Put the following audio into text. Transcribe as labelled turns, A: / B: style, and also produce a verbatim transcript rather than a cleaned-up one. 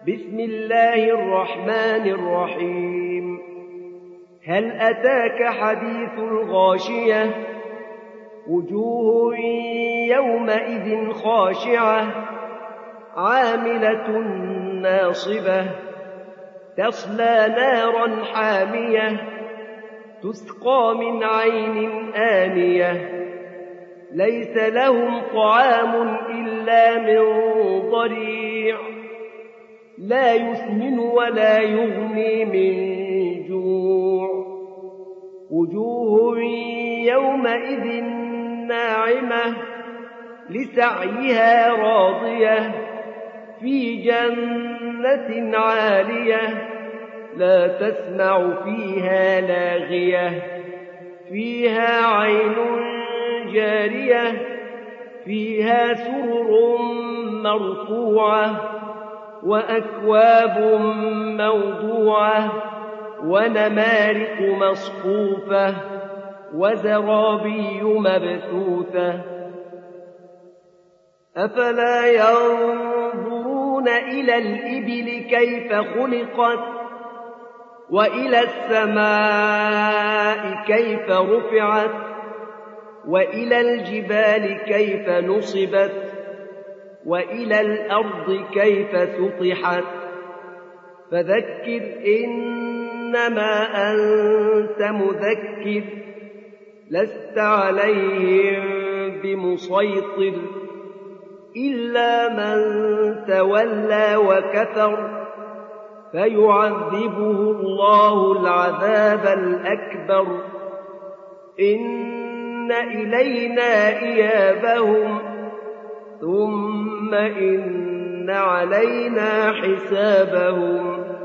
A: بسم الله الرحمن الرحيم هل أتاك حديث الغاشية وجوه يومئذ خاشعة عاملة ناصبة تصلى نارا حامية تسقى من عين آنية ليس لهم طعام إلا من ضريع لا يسمن ولا يغني من جوع وجوه يومئذ ناعمة لسعيها راضية في جنة عالية لا تسمع فيها لاغية فيها عين جارية فيها سرر مرفوعة وأكواب موضوعة ونمارق مصفوفة وزرابي مبثوثة أفلا ينظرون إلى الإبل كيف خلقت وإلى السماء كيف رفعت وإلى الجبال كيف نصبت وإلى الأرض كيف سطحت فذكر إنما أنت مذكر لست عليهم بمسيطر إلا من تولى وكفر فيعذبه الله العذاب الأكبر إن إلينا إيابهم ثم إن علينا حسابهم